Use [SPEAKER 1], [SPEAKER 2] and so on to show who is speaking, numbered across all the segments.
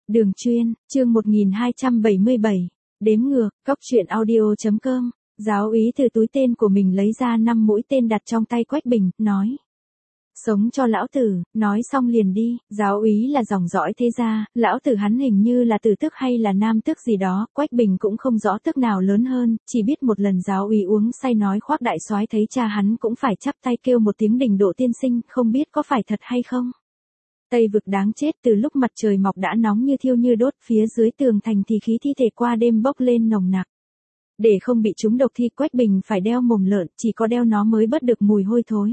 [SPEAKER 1] Đường chuyên, chương 1277. Đếm ngược, cóc truyện audio.com. Giáo úy từ túi tên của mình lấy ra 5 mũi tên đặt trong tay Quách Bình, nói. Sống cho lão tử, nói xong liền đi. Giáo úy là dòng dõi thế gia, lão tử hắn hình như là tử tước hay là nam tước gì đó, Quách Bình cũng không rõ tước nào lớn hơn, chỉ biết một lần giáo úy uống say nói khoác đại soái thấy cha hắn cũng phải chắp tay kêu một tiếng đỉnh độ tiên sinh, không biết có phải thật hay không. Tây vực đáng chết, từ lúc mặt trời mọc đã nóng như thiêu như đốt, phía dưới tường thành thì khí thi thể qua đêm bốc lên nồng nặc. Để không bị trúng độc thì Quách Bình phải đeo mồm lợn, chỉ có đeo nó mới bớt được mùi hôi thối.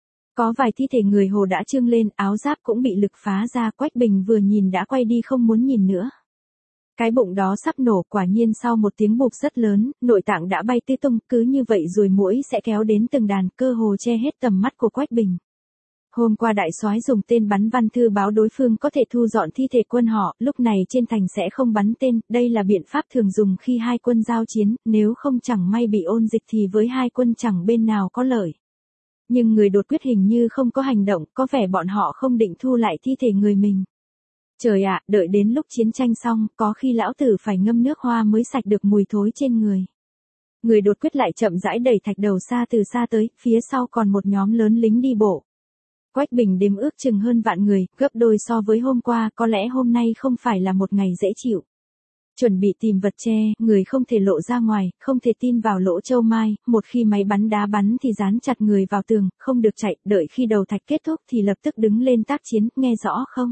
[SPEAKER 1] Có vài thi thể người Hồ đã trương lên, áo giáp cũng bị lực phá ra, Quách Bình vừa nhìn đã quay đi không muốn nhìn nữa. Cái bụng đó sắp nổ, quả nhiên sau một tiếng bụp rất lớn, nội tạng đã bay tứ tung, cứ như vậy rồi muỗi sẽ kéo đến từng đàn, cơ hồ che hết tầm mắt của Quách Bình. Hôm qua đại soái dùng tên bắn văn thư báo đối phương có thể thu dọn thi thể quân họ, lúc này trên thành sẽ không bắn tên, đây là biện pháp thường dùng khi hai quân giao chiến, nếu không chẳng may bị ôn dịch thì với hai quân chẳng bên nào có lợi. Nhưng người đột quyết hình như không có hành động, có vẻ bọn họ không định thu lại thi thể người mình. Trời ạ, đợi đến lúc chiến tranh xong, có khi lão tử phải ngâm nước hoa mới sạch được mùi thối trên người. Người đột quyết lại chậm rãi đẩy thạch đầu xa từ xa tới, phía sau còn một nhóm lớn lính đi bộ. Quách Bình đếm ước chừng hơn vạn người, gấp đôi so với hôm qua, có lẽ hôm nay không phải là một ngày dễ chịu. Chuẩn bị tìm vật che, người không thể lộ ra ngoài, không thể tin vào lỗ châu mai, một khi máy bắn đá bắn thì dán chặt người vào tường, không được chạy, đợi khi đầu thạch kết thúc thì lập tức đứng lên tác chiến, nghe rõ không?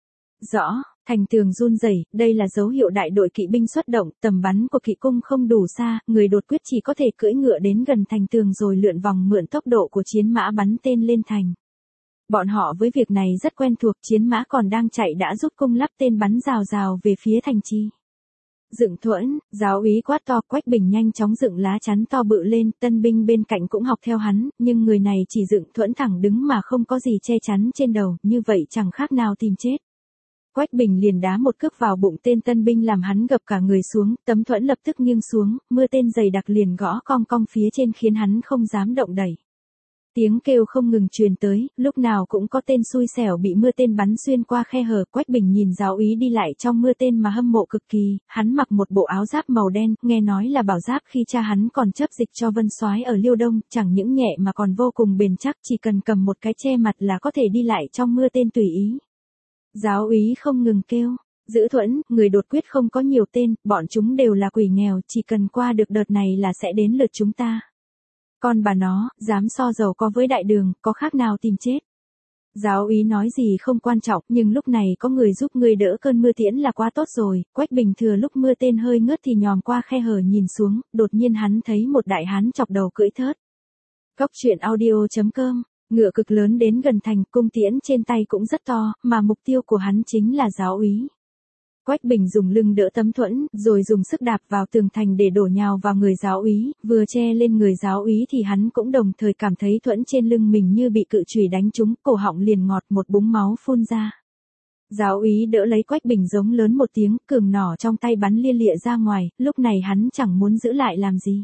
[SPEAKER 1] Rõ, thành tường run rẩy, đây là dấu hiệu đại đội kỵ binh xuất động, tầm bắn của kỵ cung không đủ xa, người đột quyết chỉ có thể cưỡi ngựa đến gần thành tường rồi lượn vòng mượn tốc độ của chiến mã bắn tên lên thành. Bọn họ với việc này rất quen thuộc, chiến mã còn đang chạy đã giúp cung lắp tên bắn rào rào về phía thành trì. Dựng thuẫn, giáo úy quát to, Quách Bình nhanh chóng dựng lá chắn to bự lên, tân binh bên cạnh cũng học theo hắn, nhưng người này chỉ dựng thuẫn thẳng đứng mà không có gì che chắn trên đầu, như vậy chẳng khác nào tìm chết. Quách Bình liền đá một cước vào bụng tên tân binh làm hắn gập cả người xuống, tấm thuẫn lập tức nghiêng xuống, mưa tên dày đặc liền gõ cong cong phía trên khiến hắn không dám động đẩy. Tiếng kêu không ngừng truyền tới, lúc nào cũng có tên xui xẻo bị mưa tên bắn xuyên qua khe hở. Quách Bình nhìn giáo úy đi lại trong mưa tên mà hâm mộ cực kỳ, hắn mặc một bộ áo giáp màu đen, nghe nói là bảo giáp khi cha hắn còn chấp dịch cho Vân Soái ở Liêu Đông, chẳng những nhẹ mà còn vô cùng bền chắc, chỉ cần cầm một cái che mặt là có thể đi lại trong mưa tên tùy ý. Giáo úy không ngừng kêu, giữ thuẫn, người đột quyết không có nhiều tên, bọn chúng đều là quỷ nghèo, chỉ cần qua được đợt này là sẽ đến lượt chúng ta. Con bà nó, dám so giàu có với đại đường, có khác nào tìm chết. Giáo úy nói gì không quan trọng, nhưng lúc này có người giúp người đỡ cơn mưa tiễn là quá tốt rồi. Quách Bình thừa lúc mưa tên hơi ngớt thì nhòm qua khe hở nhìn xuống, đột nhiên hắn thấy một đại hán chọc đầu cưỡi thớt. Cóc truyện audio.com, ngựa cực lớn đến gần thành, cung tiễn trên tay cũng rất to, mà mục tiêu của hắn chính là giáo úy. Quách Bình dùng lưng đỡ tấm thuẫn, rồi dùng sức đạp vào tường thành để đổ nhào vào người giáo úy, vừa che lên người giáo úy thì hắn cũng đồng thời cảm thấy thuẫn trên lưng mình như bị cự chùy đánh trúng, cổ họng liền ngọt, một búng máu phun ra. Giáo úy đỡ lấy Quách Bình giống lớn một tiếng, cườm nỏ trong tay bắn lia lịa ra ngoài, lúc này hắn chẳng muốn giữ lại làm gì.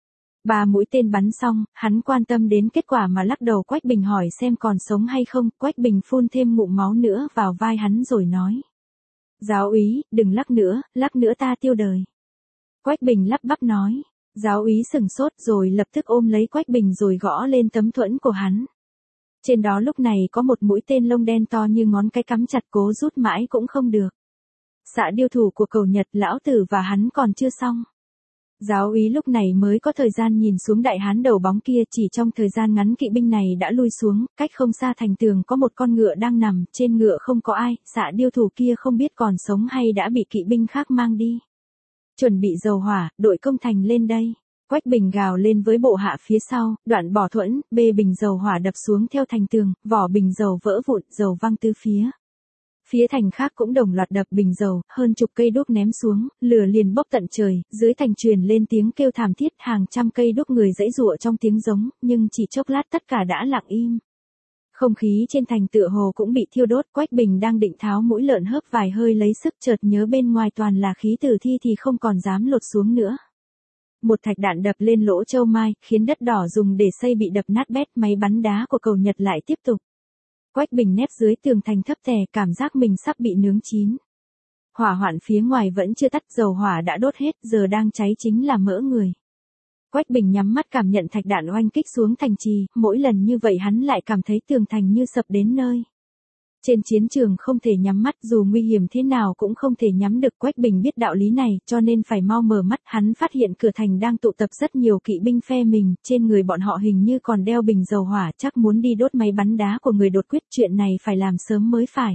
[SPEAKER 1] 3 mũi tên bắn xong, hắn quan tâm đến kết quả mà lắc đầu. Quách Bình hỏi xem còn sống hay không, Quách Bình phun thêm ngụm máu nữa vào vai hắn rồi nói. Giáo úy, đừng lắc nữa ta tiêu đời. Quách Bình lắp bắp nói. Giáo úy sừng sốt rồi lập tức ôm lấy Quách Bình rồi gõ lên tấm thuẫn của hắn. Trên đó lúc này có một mũi tên lông đen to như ngón cái cắm chặt, cố rút mãi cũng không được. Xạ điêu thủ của Cầu Nhật, lão tử và hắn còn chưa xong. Giáo úy lúc này mới có thời gian nhìn xuống đại hán đầu bóng kia, chỉ trong thời gian ngắn kỵ binh này đã lui xuống, cách không xa thành tường có một con ngựa đang nằm, trên ngựa không có ai, xạ điêu thủ kia không biết còn sống hay đã bị kỵ binh khác mang đi. Chuẩn bị dầu hỏa, đội công thành lên đây. Quách Bình gào lên với bộ hạ phía sau, đoạn bỏ thuẫn, bê bình dầu hỏa đập xuống theo thành tường, vỏ bình dầu vỡ vụn, dầu văng tứ phía. Phía thành khác cũng đồng loạt đập bình dầu, hơn chục cây đuốc ném xuống, lửa liền bốc tận trời, dưới thành truyền lên tiếng kêu thảm thiết, hàng trăm cây đuốc người giãy giụa trong tiếng giống, nhưng chỉ chốc lát tất cả đã lặng im. Không khí trên thành tựa hồ cũng bị thiêu đốt. Quách Bình đang định tháo mũi lợn hớp vài hơi lấy sức, chợt nhớ bên ngoài toàn là khí tử thi thì không còn dám lột xuống nữa. Một thạch đạn đập lên lỗ châu mai, khiến đất đỏ dùng để xây bị đập nát bét, máy bắn đá của Cầu Nhật lại tiếp tục. Quách Bình nép dưới tường thành thấp thè, cảm giác mình sắp bị nướng chín. Hỏa hoạn phía ngoài vẫn chưa tắt, dầu hỏa đã đốt hết, giờ đang cháy chính là mỡ người. Quách Bình nhắm mắt cảm nhận thạch đạn oanh kích xuống thành trì, mỗi lần như vậy hắn lại cảm thấy tường thành như sập đến nơi. Trên chiến trường không thể nhắm mắt, dù nguy hiểm thế nào cũng không thể nhắm được. Quách Bình biết đạo lý này, cho nên phải mau mở mắt. Hắn phát hiện cửa thành đang tụ tập rất nhiều kỵ binh phe mình, trên người bọn họ hình như còn đeo bình dầu hỏa, chắc muốn đi đốt máy bắn đá của người đột quyết. Chuyện này phải làm sớm mới phải.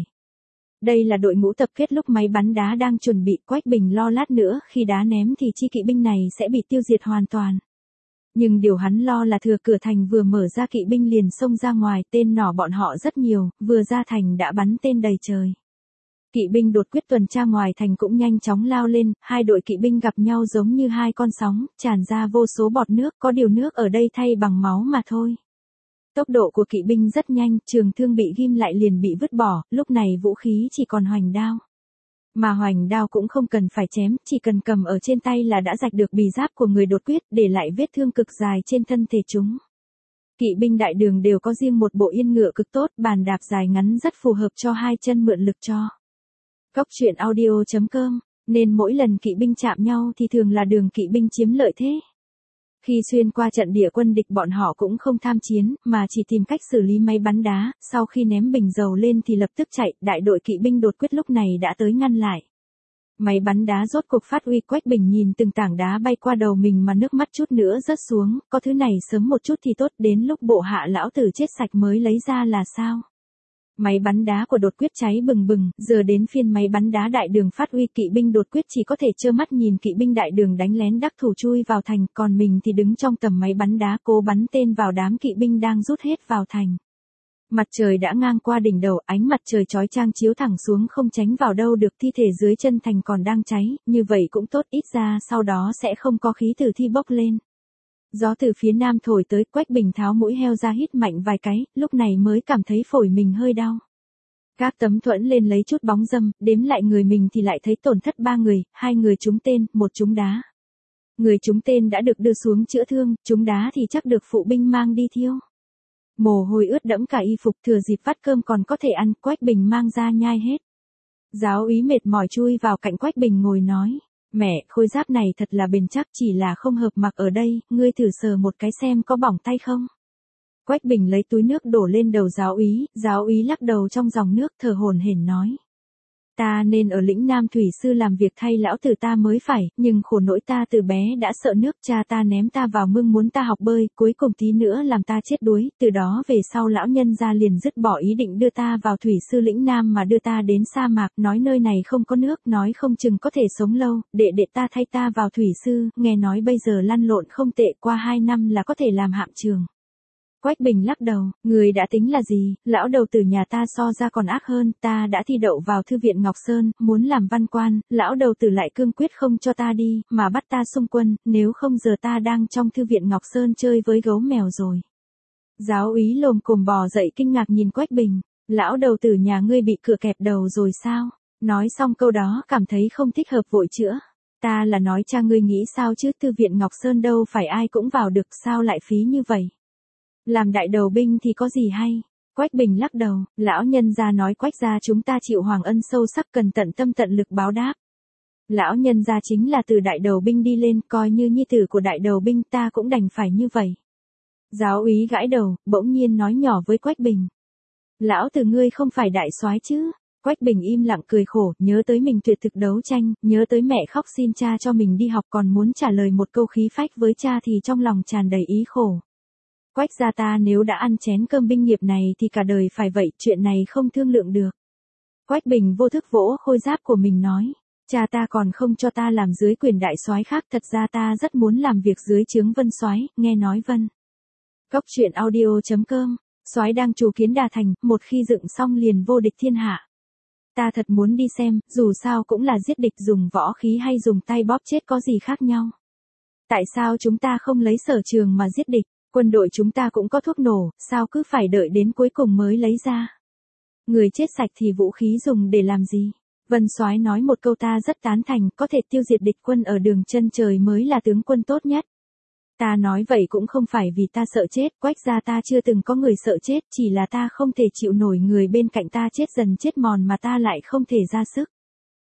[SPEAKER 1] Đây là đội ngũ tập kết lúc máy bắn đá đang chuẩn bị. Quách Bình lo lát nữa khi đá ném thì chi kỵ binh này sẽ bị tiêu diệt hoàn toàn. Nhưng điều hắn lo là thừa cửa thành vừa mở ra kỵ binh liền xông ra ngoài, tên nỏ bọn họ rất nhiều, vừa ra thành đã bắn tên đầy trời. Kỵ binh đột quyết tuần tra ngoài thành cũng nhanh chóng lao lên, hai đội kỵ binh gặp nhau giống như hai con sóng, tràn ra vô số bọt nước, có điều nước ở đây thay bằng máu mà thôi. Tốc độ của kỵ binh rất nhanh, trường thương bị ghim lại liền bị vứt bỏ, lúc này vũ khí chỉ còn hoành đao. Mà hoành đao cũng không cần phải chém, chỉ cần cầm ở trên tay là đã rạch được bì giáp của người đột quyết, để lại vết thương cực dài trên thân thể chúng. Kỵ binh đại đường đều có riêng một bộ yên ngựa cực tốt, bàn đạp dài ngắn rất phù hợp cho hai chân mượn lực cho. Cóc truyện audio.com, nên mỗi lần kỵ binh chạm nhau thì thường là đường kỵ binh chiếm lợi thế. Khi xuyên qua trận địa quân địch bọn họ cũng không tham chiến, mà chỉ tìm cách xử lý máy bắn đá, sau khi ném bình dầu lên thì lập tức chạy, đại đội kỵ binh đột quyết lúc này đã tới ngăn lại. Máy bắn đá rốt cuộc phát uy. Quách Bình nhìn từng tảng đá bay qua đầu mình mà nước mắt chút nữa rớt xuống, có thứ này sớm một chút thì tốt, đến lúc bộ hạ lão tử chết sạch mới lấy ra là sao. Máy bắn đá của đột quyết cháy bừng bừng, giờ đến phiên máy bắn đá đại đường phát uy. Kỵ binh đột quyết chỉ có thể trơ mắt nhìn kỵ binh đại đường đánh lén đắc thủ chui vào thành, còn mình thì đứng trong tầm máy bắn đá cố bắn tên vào đám kỵ binh đang rút hết vào thành. Mặt trời đã ngang qua đỉnh đầu, ánh mặt trời chói chang chiếu thẳng xuống không tránh vào đâu được. Thi thể dưới chân thành còn đang cháy, như vậy cũng tốt, ít ra sau đó sẽ không có khí tử thi bốc lên. Gió từ phía nam thổi tới, Quách Bình tháo mũi heo ra hít mạnh vài cái, lúc này mới cảm thấy phổi mình hơi đau. Các tấm thuẫn lên lấy chút bóng râm, đếm lại người mình thì lại thấy tổn thất 3 người, 2 người trúng tên, 1 trúng đá. Người trúng tên đã được đưa xuống chữa thương, trúng đá thì chắc được phụ binh mang đi thiêu. Mồ hôi ướt đẫm cả y phục, thừa dịp vắt cơm còn có thể ăn, Quách Bình mang ra nhai hết. Giáo úy mệt mỏi chui vào cạnh Quách Bình ngồi nói. Mẹ, khôi giáp này thật là bền chắc, chỉ là không hợp mặc ở đây, ngươi thử sờ một cái xem có bỏng tay không. Quách Bình lấy túi nước đổ lên đầu giáo úy lắc đầu trong dòng nước thở hổn hển nói. Ta nên ở lĩnh Nam Thủy Sư làm việc thay lão tử ta mới phải, nhưng khổ nỗi ta từ bé đã sợ nước, cha ta ném ta vào mương muốn ta học bơi, cuối cùng tí nữa làm ta chết đuối, từ đó về sau lão nhân gia liền dứt bỏ ý định đưa ta vào Thủy Sư lĩnh Nam mà đưa ta đến sa mạc, nói nơi này không có nước, nói không chừng có thể sống lâu, đệ ta thay ta vào Thủy Sư, nghe nói bây giờ lăn lộn không tệ, qua 2 năm là có thể làm hạm trường. Quách Bình lắc đầu, người đã tính là gì, lão đầu tử nhà ta so ra còn ác hơn, ta đã thi đậu vào thư viện Ngọc Sơn, muốn làm văn quan, lão đầu tử lại cương quyết không cho ta đi, mà bắt ta xung quân, nếu không giờ ta đang trong thư viện Ngọc Sơn chơi với gấu mèo rồi. Giáo úy lồm cồm bò dậy kinh ngạc nhìn Quách Bình, lão đầu tử nhà ngươi bị cựa kẹp đầu rồi sao? Nói xong câu đó cảm thấy không thích hợp vội chữa. Ta là nói cha ngươi nghĩ sao chứ, thư viện Ngọc Sơn đâu phải ai cũng vào được, sao lại phí như vậy? Làm đại đầu binh thì có gì hay? Quách Bình lắc đầu, lão nhân gia nói Quách gia chúng ta chịu hoàng ân sâu sắc, cần tận tâm tận lực báo đáp. Lão nhân gia chính là từ đại đầu binh đi lên, coi như nhi tử của đại đầu binh, ta cũng đành phải như vậy. Giáo úy gãi đầu, bỗng nhiên nói nhỏ với Quách Bình. Lão tử ngươi không phải đại soái chứ? Quách Bình im lặng cười khổ, nhớ tới mình tuyệt thực đấu tranh, nhớ tới mẹ khóc xin cha cho mình đi học còn muốn trả lời một câu khí phách với cha thì trong lòng tràn đầy ý khổ. Quách gia ta nếu đã ăn chén cơm binh nghiệp này thì cả đời phải vậy, chuyện này không thương lượng được. Quách Bình vô thức vỗ khôi giáp của mình nói, cha ta còn không cho ta làm dưới quyền đại soái khác, thật ra ta rất muốn làm việc dưới trướng Vân soái, nghe nói Vân. Cóc truyện audio.com, soái đang trù kiến Đà Thành, một khi dựng xong liền vô địch thiên hạ. Ta thật muốn đi xem, dù sao cũng là giết địch, dùng võ khí hay dùng tay bóp chết có gì khác nhau. Tại sao chúng ta không lấy sở trường mà giết địch? Quân đội chúng ta cũng có thuốc nổ, sao cứ phải đợi đến cuối cùng mới lấy ra? Người chết sạch thì vũ khí dùng để làm gì? Vân soái nói một câu ta rất tán thành, có thể tiêu diệt địch quân ở đường chân trời mới là tướng quân tốt nhất. Ta nói vậy cũng không phải vì ta sợ chết, Quách gia ta chưa từng có người sợ chết, chỉ là ta không thể chịu nổi người bên cạnh ta chết dần chết mòn mà ta lại không thể ra sức.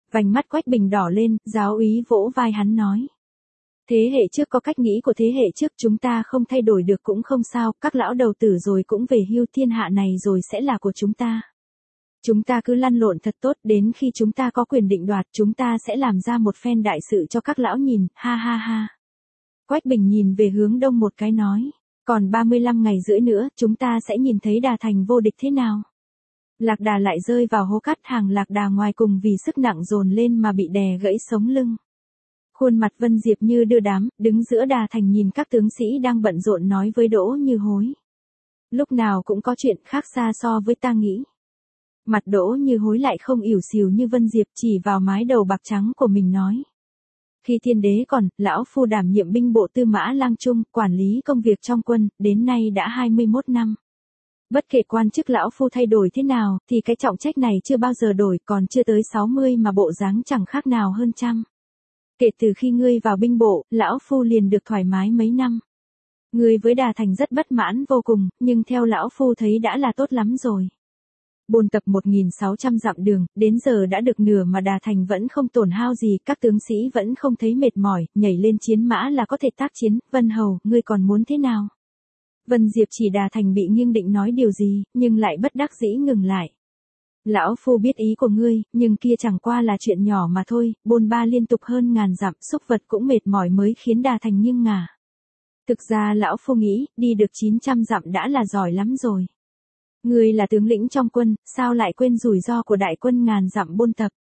[SPEAKER 1] Vành mắt Quách Bình đỏ lên, giáo úy vỗ vai hắn nói. Thế hệ trước có cách nghĩ của thế hệ trước, chúng ta không thay đổi được cũng không sao, các lão đầu tử rồi cũng về hưu, thiên hạ này rồi sẽ là của chúng ta. Chúng ta cứ lăn lộn thật tốt, đến khi chúng ta có quyền định đoạt, chúng ta sẽ làm ra một phen đại sự cho các lão nhìn, ha ha ha. Quách Bình nhìn về hướng đông một cái nói, còn 35 ngày rưỡi nữa, chúng ta sẽ nhìn thấy Đà Thành vô địch thế nào. Lạc Đà lại rơi vào hố cát, hàng Lạc Đà ngoài cùng vì sức nặng dồn lên mà bị đè gãy sống lưng. Khuôn mặt Vân Diệp như đưa đám, đứng giữa Đà Thành nhìn các tướng sĩ đang bận rộn nói với Đỗ Như Hối. Lúc nào cũng có chuyện khác xa so với ta nghĩ. Mặt Đỗ Như Hối lại không ỉu xìu như Vân Diệp, chỉ vào mái đầu bạc trắng của mình nói. Khi thiên đế còn, lão phu đảm nhiệm binh bộ tư mã lang trung, quản lý công việc trong quân, đến nay đã 21 năm. Bất kể quan chức lão phu thay đổi thế nào, thì cái trọng trách này chưa bao giờ đổi, còn chưa tới 60 mà bộ dáng chẳng khác nào hơn trăm. Kể từ khi ngươi vào binh bộ, lão phu liền được thoải mái mấy năm. Ngươi với Đà Thành rất bất mãn vô cùng, nhưng theo lão phu thấy đã là tốt lắm rồi. Bôn tập 1.600 dặm đường, đến giờ đã được nửa mà Đà Thành vẫn không tổn hao gì, các tướng sĩ vẫn không thấy mệt mỏi, nhảy lên chiến mã là có thể tác chiến. Vân Hầu, ngươi còn muốn thế nào? Vân Diệp chỉ Đà Thành bị nghiêng định nói điều gì, nhưng lại bất đắc dĩ ngừng lại. Lão phu biết ý của ngươi, nhưng kia chẳng qua là chuyện nhỏ mà thôi, bôn ba liên tục hơn ngàn dặm, xúc vật cũng mệt mỏi mới khiến Đà Thành nghiêng ngả. Thực ra lão phu nghĩ, đi được 900 dặm đã là giỏi lắm rồi. Ngươi là tướng lĩnh trong quân, sao lại quên rủi ro của đại quân ngàn dặm bôn tập?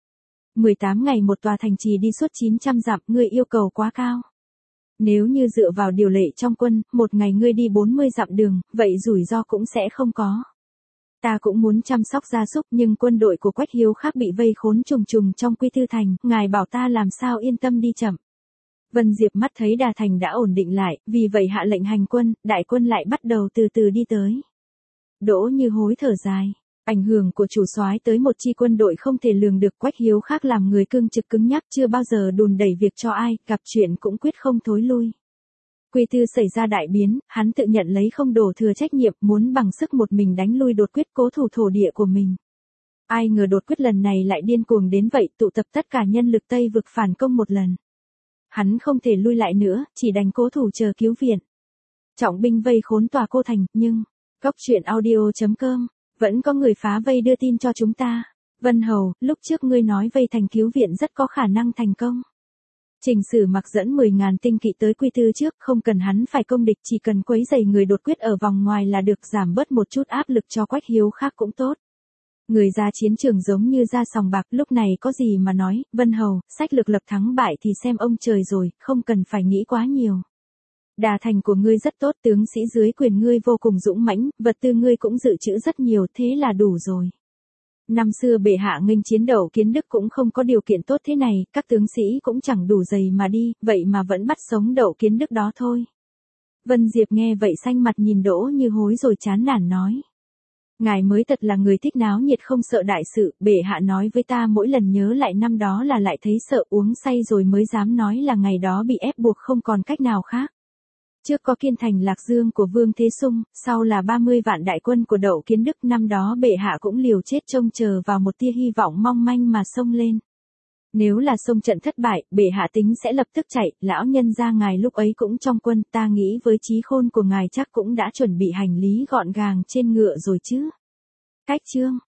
[SPEAKER 1] 18 ngày một tòa thành trì đi suốt 900 dặm, ngươi yêu cầu quá cao. Nếu như dựa vào điều lệ trong quân, một ngày ngươi đi 40 dặm đường, vậy rủi ro cũng sẽ không có. Ta cũng muốn chăm sóc gia súc, nhưng quân đội của Quách Hiếu khác bị vây khốn trùng trùng trong Quy Tư Thành, ngài bảo ta làm sao yên tâm đi chậm. Vân Diệp mắt thấy Đà Thành đã ổn định lại, vì vậy hạ lệnh hành quân, đại quân lại bắt đầu từ từ đi tới. Đỗ Như Hối thở dài, ảnh hưởng của chủ soái tới một chi quân đội không thể lường được. Quách Hiếu khác làm người cương trực cứng nhắc, chưa bao giờ đùn đẩy việc cho ai, gặp chuyện cũng quyết không thối lui. Quy Tư xảy ra đại biến, hắn tự nhận lấy không đổ thừa trách nhiệm, muốn bằng sức một mình đánh lui Đột Quyết, cố thủ thổ địa của mình. Ai ngờ Đột Quyết lần này lại điên cuồng đến vậy, tụ tập tất cả nhân lực Tây vực phản công một lần. Hắn không thể lui lại nữa, chỉ đành cố thủ chờ cứu viện. Trọng binh vây khốn tòa Cô Thành, nhưng Góc truyện audio.com vẫn có người phá vây đưa tin cho chúng ta. Vân Hầu, lúc trước ngươi nói vây thành cứu viện rất có khả năng thành công. Trình Sử Mặc dẫn 10.000 tinh kỵ tới Quy Tư trước, không cần hắn phải công địch, chỉ cần quấy rầy người Đột Quyết ở vòng ngoài là được, giảm bớt một chút áp lực cho Quách Hiếu khác cũng tốt. Người ra chiến trường giống như ra sòng bạc, lúc này có gì mà nói. Vân Hầu, sách lược lập thắng bại thì xem ông trời rồi, không cần phải nghĩ quá nhiều. Đà Thành của ngươi rất tốt, tướng sĩ dưới quyền ngươi vô cùng dũng mãnh, vật tư ngươi cũng dự trữ rất nhiều, thế là đủ rồi. Năm xưa bệ hạ nghênh chiến Đậu Kiến Đức cũng không có điều kiện tốt thế này, các tướng sĩ cũng chẳng đủ giày mà đi, vậy mà vẫn bắt sống Đậu Kiến Đức đó thôi. Vân Diệp nghe vậy xanh mặt nhìn Đỗ Như Hối rồi chán nản nói. Ngài mới thật là người thích náo nhiệt không sợ đại sự, bệ hạ nói với ta mỗi lần nhớ lại năm đó là lại thấy sợ, uống say rồi mới dám nói là ngày đó bị ép buộc không còn cách nào khác. Trước có Kiên Thành Lạc Dương của Vương Thế Sung, sau là 30 vạn đại quân của Đậu Kiến Đức, năm đó bệ hạ cũng liều chết trông chờ vào một tia hy vọng mong manh mà xông lên. Nếu là xông trận thất bại, bệ hạ tính sẽ lập tức chạy, lão nhân gia ngài lúc ấy cũng trong quân, ta nghĩ với trí khôn của ngài chắc cũng đã chuẩn bị hành lý gọn gàng trên ngựa rồi chứ. Cách chương